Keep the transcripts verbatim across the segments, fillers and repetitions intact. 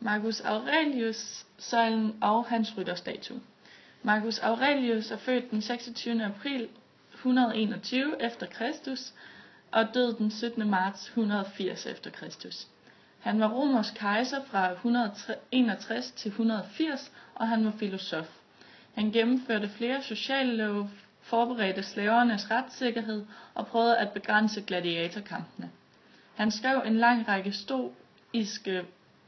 Marcus Aurelius søjlen og hans rytterstatue. Marcus Aurelius er født den seksogtyvende april et hundrede og enogtyve efter Kristus og død den syttende marts et hundrede og firs efter Kristus. Han var romersk kejser fra et hundrede og enogtres til et hundrede og firs, og han var filosof. Han gennemførte flere sociale love, forberedte slavernes retssikkerhed og prøvede at begrænse gladiatorkampene. Han skrev en lang række stoiske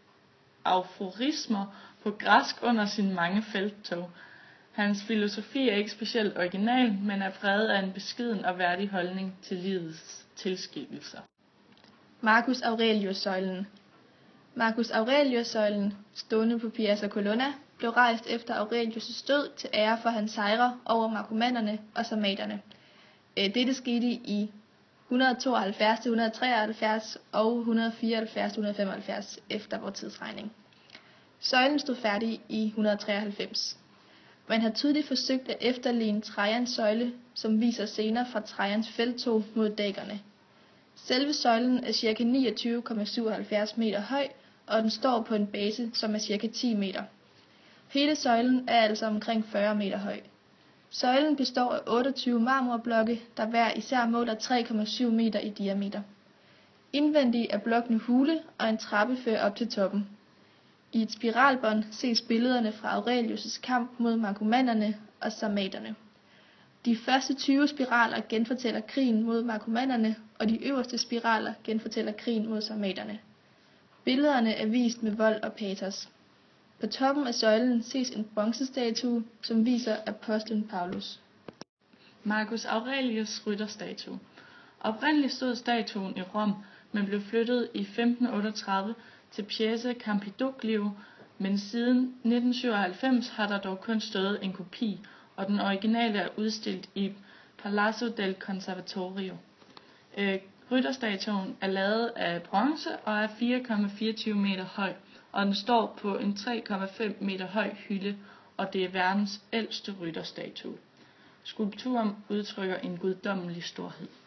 aforismer på græsk under sine mange felttog. Hans filosofi er ikke specielt original, men er præget af en beskeden og værdig holdning til livets tilskivelser. Marcus Aurelius-søjlen. Marcus Aurelius-søjlen, stående på Piazza Colonna, blev rejst efter Aurelius' død til ære for hans sejre over markomannerne og sarmaterne. Dette skete i et hundrede og tooghalvfjerds til et hundrede og treoghalvfjerds og et hundrede og fireoghalvfjerds til et hundrede og femoghalvfjerds efter vor tidsregning. Søjlen stod færdig i et hundrede og treoghalvfems. Man har tydeligt forsøgt at efterligne Trajans søjle, som viser scener fra Trajans felttog mod dækkerne. Selve søjlen er ca. niogtyve komma syvoghalvfjerds meter høj, og den står på en base, som er ca. ti meter. Hele søjlen er altså omkring fyrre meter høj. Søjlen består af otteogtyve marmorblokke, der hver især måler tre komma syv meter i diameter. Indvendigt er blokkene hule, og en trappe fører op til toppen. I et spiralbånd ses billederne fra Aurelius' kamp mod markomannerne og sarmaterne. De første tyve spiraler genfortæller krigen mod markomannerne, og de øverste spiraler genfortæller krigen mod sarmaterne. Billederne er vist med vold og patos. På toppen af søjlen ses en bronzestatue, som viser apostlen Paulus. Marcus Aurelius' rytterstatue. Oprindeligt stod statuen i Rom, men blev flyttet i femten otteogtredive til Piazza Campidoglio, men siden nitten syvoghalvfems har der dog kun stået en kopi, og den originale er udstillet i Palazzo del Conservatorio. Øh, rytterstatuen er lavet af bronze og er fire komma fireogtyve meter høj, og den står på en tre komma fem meter høj hylde, og det er verdens ældste rytterstatue. Skulpturen udtrykker en guddommelig storhed.